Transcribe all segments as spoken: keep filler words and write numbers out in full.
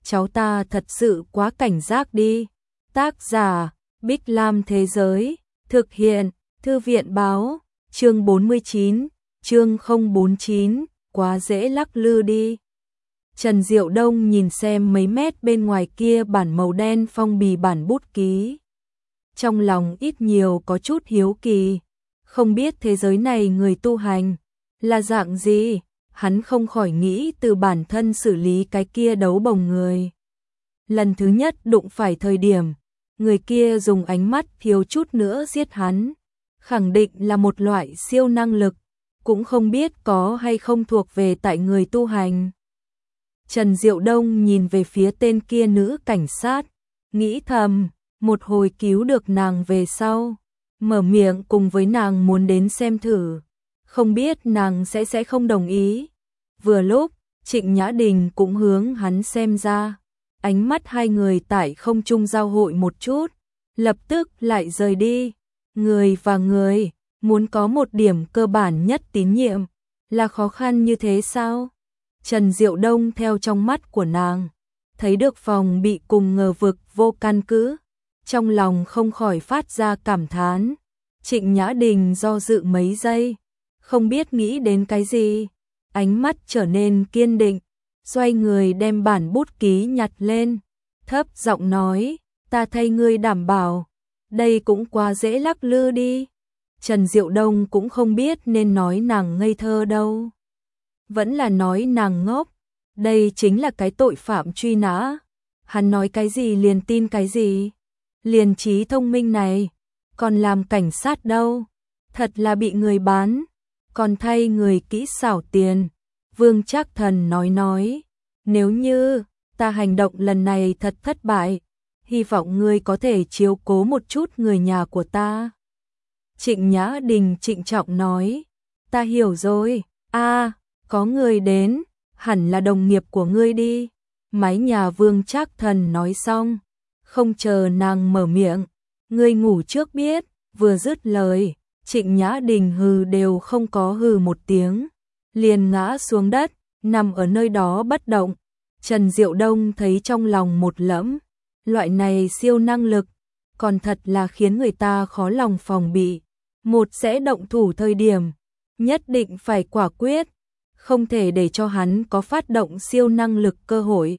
cháu ta thật sự quá cảnh giác đi. Tác giả, Bích Lam Thế Giới, thực hiện, Thư viện Báo, chương bốn mươi chín, chương không bốn chín, quá dễ lắc lư đi. Trần Diệu Đông nhìn xem mấy mét bên ngoài kia bản màu đen phong bì bản bút ký. Trong lòng ít nhiều có chút hiếu kỳ, không biết thế giới này người tu hành là dạng gì, hắn không khỏi nghĩ từ bản thân xử lý cái kia đấu bồng người. Lần thứ nhất đụng phải thời điểm, người kia dùng ánh mắt thiếu chút nữa giết hắn, khẳng định là một loại siêu năng lực, cũng không biết có hay không thuộc về tại người tu hành. Trần Diệu Đông nhìn về phía tên kia nữ cảnh sát, nghĩ thầm, một hồi cứu được nàng về sau, mở miệng cùng với nàng muốn đến xem thử, không biết nàng sẽ sẽ không đồng ý. Vừa lúc, Trịnh Nhã Đình cũng hướng hắn xem ra, ánh mắt hai người tại không trung giao hội một chút, lập tức lại rời đi. Người và người, muốn có một điểm cơ bản nhất tín nhiệm, là khó khăn như thế sao? Trần Diệu Đông theo trong mắt của nàng, thấy được phòng bị cùng ngờ vực vô căn cứ, trong lòng không khỏi phát ra cảm thán. Trịnh Nhã Đình do dự mấy giây, không biết nghĩ đến cái gì, ánh mắt trở nên kiên định, xoay người đem bản bút ký nhặt lên, thấp giọng nói, ta thay ngươi đảm bảo, đây cũng quá dễ lắc lư đi. Trần Diệu Đông cũng không biết nên nói nàng ngây thơ đâu, vẫn là nói nàng ngốc, đây chính là cái tội phạm truy nã, hắn nói cái gì liền tin cái gì, liền trí thông minh này, còn làm cảnh sát đâu, thật là bị người bán, còn thay người kỹ xảo tiền. Vương Trác Thần nói nói, nếu như ta hành động lần này thật thất bại, hy vọng ngươi có thể chiếu cố một chút người nhà của ta. Trịnh Nhã Đình trịnh trọng nói, ta hiểu rồi, a, có người đến, hẳn là đồng nghiệp của ngươi đi. Mái nhà Vương Trác Thần nói xong, không chờ nàng mở miệng, ngươi ngủ trước biết, vừa dứt lời, Trịnh Nhã Đình hừ đều không có hừ một tiếng, liền ngã xuống đất, nằm ở nơi đó bất động. Trần Diệu Đông thấy trong lòng một lẫm, loại này siêu năng lực, còn thật là khiến người ta khó lòng phòng bị. Một sẽ động thủ thời điểm, nhất định phải quả quyết, không thể để cho hắn có phát động siêu năng lực cơ hội.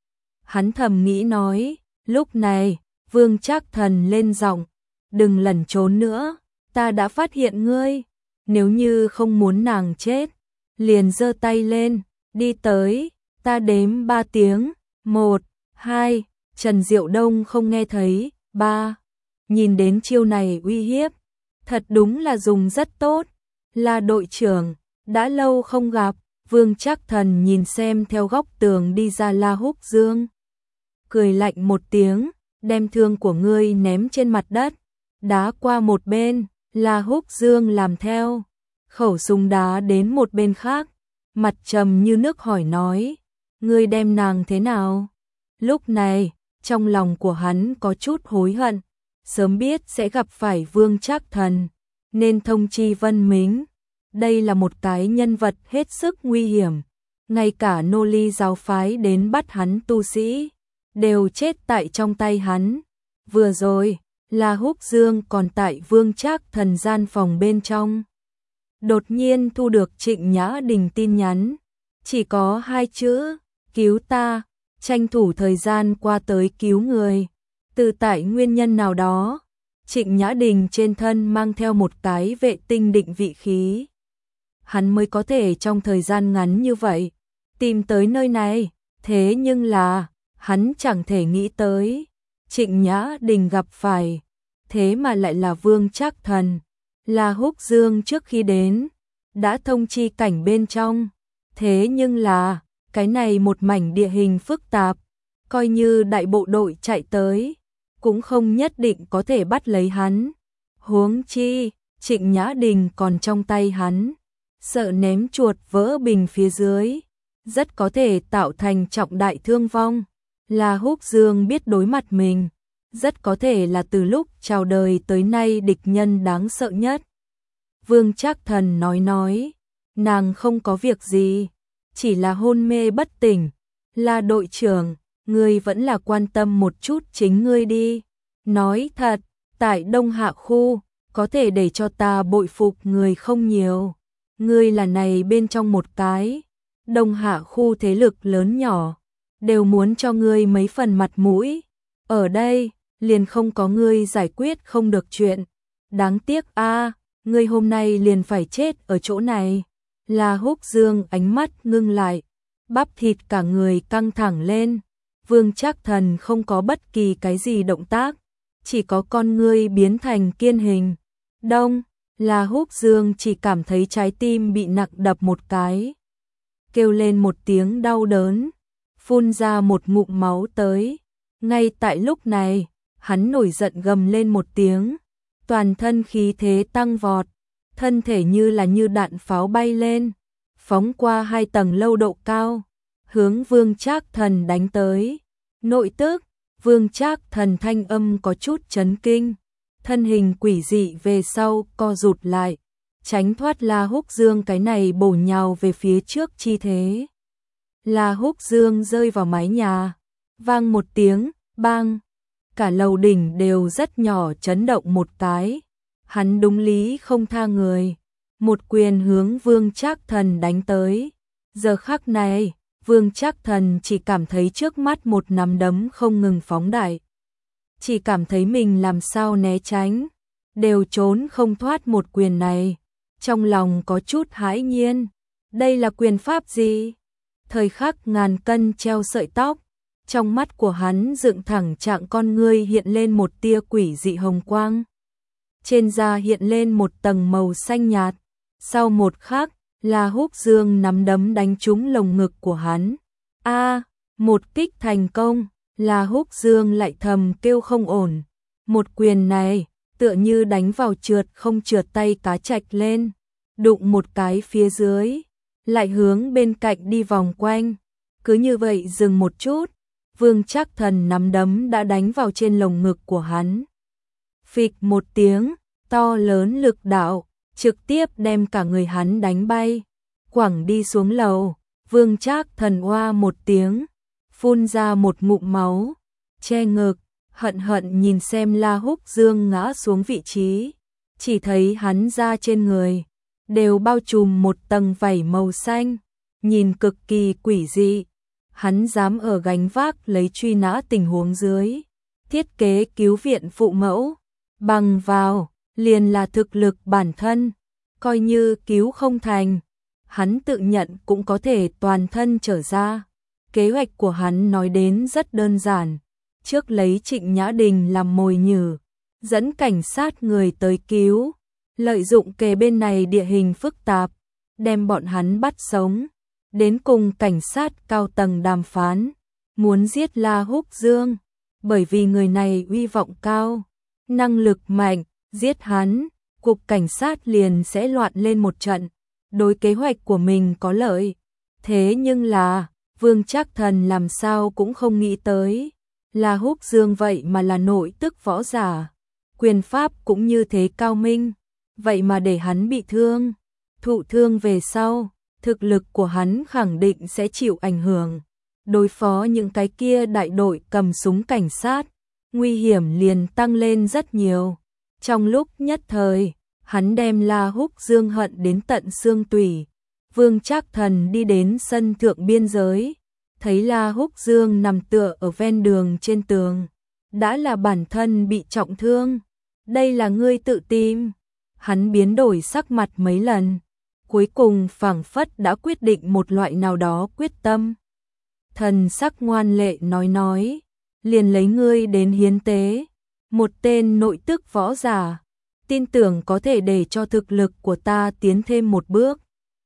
Hắn thầm nghĩ nói, lúc này, Vương Trác Thần lên giọng, đừng lẩn trốn nữa, ta đã phát hiện ngươi, nếu như không muốn nàng chết, liền giơ tay lên, đi tới, ta đếm ba tiếng, một, hai, Trần Diệu Đông không nghe thấy, ba, nhìn đến chiêu này uy hiếp, thật đúng là dùng rất tốt, là đội trưởng, đã lâu không gặp. Vương Trác Thần nhìn xem theo góc tường đi ra La Húc Dương, cười lạnh một tiếng, đem thương của ngươi ném trên mặt đất, đá qua một bên. La Húc Dương làm theo, khẩu súng đá đến một bên khác, mặt trầm như nước hỏi nói, ngươi đem nàng thế nào? Lúc này, trong lòng của hắn có chút hối hận, sớm biết sẽ gặp phải Vương Trác Thần, nên thông chi Vân Mính. Đây là một cái nhân vật hết sức nguy hiểm, ngay cả nô ly giáo phái đến bắt hắn tu sĩ, đều chết tại trong tay hắn. Vừa rồi, La Húc Dương còn tại Vương Trác Thần gian phòng bên trong, đột nhiên thu được Trịnh Nhã Đình tin nhắn, chỉ có hai chữ, cứu ta, tranh thủ thời gian qua tới cứu người. Từ tại nguyên nhân nào đó, Trịnh Nhã Đình trên thân mang theo một cái vệ tinh định vị khí, hắn mới có thể trong thời gian ngắn như vậy tìm tới nơi này, thế nhưng là hắn chẳng thể nghĩ tới Trịnh Nhã Đình gặp phải, thế mà lại là Vương Trác Thần. La Húc Dương trước khi đến, đã thông chi cảnh bên trong, thế nhưng là, cái này một mảnh địa hình phức tạp, coi như đại bộ đội chạy tới, cũng không nhất định có thể bắt lấy hắn. Huống chi, Trịnh Nhã Đình còn trong tay hắn, sợ ném chuột vỡ bình phía dưới, rất có thể tạo thành trọng đại thương vong. La Húc Dương biết đối mặt mình, rất có thể là từ lúc chào đời tới nay địch nhân đáng sợ nhất. Vương Trác Thần nói nói, nàng không có việc gì, chỉ là hôn mê bất tỉnh. Là đội trưởng, ngươi vẫn là quan tâm một chút chính ngươi đi. Nói thật, tại Đông Hạ khu, có thể để cho ta bội phục người không nhiều. Ngươi là này bên trong một cái. Đông Hạ khu thế lực lớn nhỏ, đều muốn cho ngươi mấy phần mặt mũi. Ở đây, liền không có ngươi giải quyết không được chuyện. Đáng tiếc a, ngươi hôm nay liền phải chết ở chỗ này. La Húc Dương ánh mắt ngưng lại, bắp thịt cả người căng thẳng lên. Vương Trác Thần không có bất kỳ cái gì động tác, chỉ có con ngươi biến thành kiên hình. Đông, La Húc Dương chỉ cảm thấy trái tim bị nặng đập một cái. Kêu lên một tiếng đau đớn, phun ra một ngụm máu tới. Ngay tại lúc này, hắn nổi giận gầm lên một tiếng, toàn thân khí thế tăng vọt, thân thể như là như đạn pháo bay lên, phóng qua hai tầng lâu độ cao, hướng Vương Trác Thần đánh tới. Nội tức, Vương Trác Thần thanh âm có chút chấn kinh, thân hình quỷ dị về sau co rụt lại, tránh thoát La Húc Dương cái này bổ nhào về phía trước chi thế. La Húc Dương rơi vào mái nhà, vang một tiếng, bang, cả lầu đỉnh đều rất nhỏ chấn động một cái. Hắn đúng lý không tha người, một quyền hướng Vương Trác Thần đánh tới. Giờ khắc này, Vương Trác Thần chỉ cảm thấy trước mắt một nắm đấm không ngừng phóng đại. Chỉ cảm thấy mình làm sao né tránh, đều trốn không thoát một quyền này. Trong lòng có chút hãi nhiên, đây là quyền pháp gì? Thời khắc ngàn cân treo sợi tóc, trong mắt của hắn dựng thẳng trạng con ngươi hiện lên một tia quỷ dị hồng quang. Trên da hiện lên một tầng màu xanh nhạt, sau một khắc, La Húc Dương nắm đấm đánh trúng lồng ngực của hắn. A, một kích thành công, La Húc Dương lại thầm kêu không ổn. Một quyền này, tựa như đánh vào trượt không trượt tay cá trạch lên, đụng một cái phía dưới, lại hướng bên cạnh đi vòng quanh. Cứ như vậy dừng một chút, Vương Trác Thần nắm đấm đã đánh vào trên lồng ngực của hắn. Phịch một tiếng, to lớn lực đạo, trực tiếp đem cả người hắn đánh bay, quẳng đi xuống lầu. Vương Trác Thần oa một tiếng, phun ra một ngụm máu, che ngực, hận hận nhìn xem La Húc Dương ngã xuống vị trí, chỉ thấy hắn da trên người đều bao trùm một tầng vảy màu xanh, nhìn cực kỳ quỷ dị. Hắn dám ở gánh vác lấy truy nã tình huống dưới, thiết kế cứu viện phụ mẫu, bằng vào liền là thực lực bản thân, coi như cứu không thành, hắn tự nhận cũng có thể toàn thân trở ra. Kế hoạch của hắn nói đến rất đơn giản, trước lấy Trịnh Nhã Đình làm mồi nhử, dẫn cảnh sát người tới cứu, lợi dụng kề bên này địa hình phức tạp, đem bọn hắn bắt sống, đến cùng cảnh sát cao tầng đàm phán, muốn giết La Húc Dương, bởi vì người này uy vọng cao, năng lực mạnh, giết hắn, cục cảnh sát liền sẽ loạn lên một trận, đối kế hoạch của mình có lợi. Thế nhưng là, Vương Trác Thần làm sao cũng không nghĩ tới, La Húc Dương vậy mà là nội tức võ giả, quyền pháp cũng như thế cao minh, vậy mà để hắn bị thương, thụ thương về sau, thực lực của hắn khẳng định sẽ chịu ảnh hưởng. Đối phó những cái kia đại đội cầm súng cảnh sát, nguy hiểm liền tăng lên rất nhiều. Trong lúc nhất thời, hắn đem La Húc Dương hận đến tận xương tủy. Vương Trác Thần đi đến sân thượng biên giới, thấy La Húc Dương nằm tựa ở ven đường trên tường, đã là bản thân bị trọng thương. Đây là ngươi tự tìm. Hắn biến đổi sắc mặt mấy lần, cuối cùng phảng phất đã quyết định một loại nào đó quyết tâm. Thần sắc ngoan lệ nói nói, liền lấy ngươi đến hiến tế, một tên nội tức võ giả, tin tưởng có thể để cho thực lực của ta tiến thêm một bước.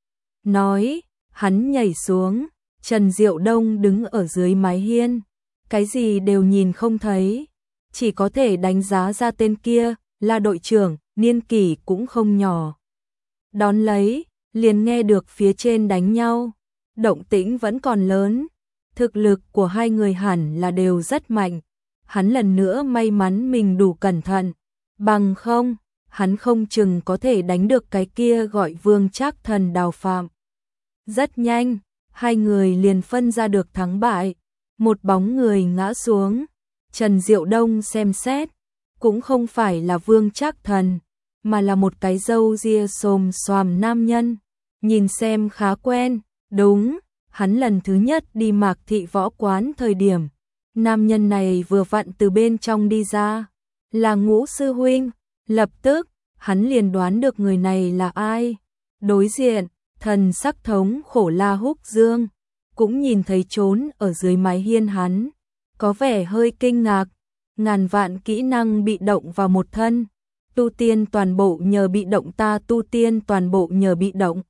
Nói, hắn nhảy xuống, Trần Diệu Đông đứng ở dưới mái hiên, cái gì đều nhìn không thấy, chỉ có thể đánh giá ra tên kia là đội trưởng, niên kỷ cũng không nhỏ. Đón lấy, liền nghe được phía trên đánh nhau, động tĩnh vẫn còn lớn, thực lực của hai người hẳn là đều rất mạnh. Hắn lần nữa may mắn mình đủ cẩn thận, bằng không, hắn không chừng có thể đánh được cái kia gọi Vương Trác Thần Đào Phạm. Rất nhanh, hai người liền phân ra được thắng bại, một bóng người ngã xuống. Trần Diệu Đông xem xét, cũng không phải là Vương Trác Thần, mà là một cái râu ria xồm xoàm nam nhân, nhìn xem khá quen, đúng, hắn lần thứ nhất đi Mạc Thị Võ Quán thời điểm, nam nhân này vừa vặn từ bên trong đi ra, là Ngũ sư huynh, lập tức, hắn liền đoán được người này là ai. Đối diện, thần sắc thống khổ La Húc Dương, cũng nhìn thấy trốn ở dưới mái hiên hắn, có vẻ hơi kinh ngạc, ngàn vạn kỹ năng bị động vào một thân, tu tiên toàn bộ nhờ bị động ta tu tiên toàn bộ nhờ bị động.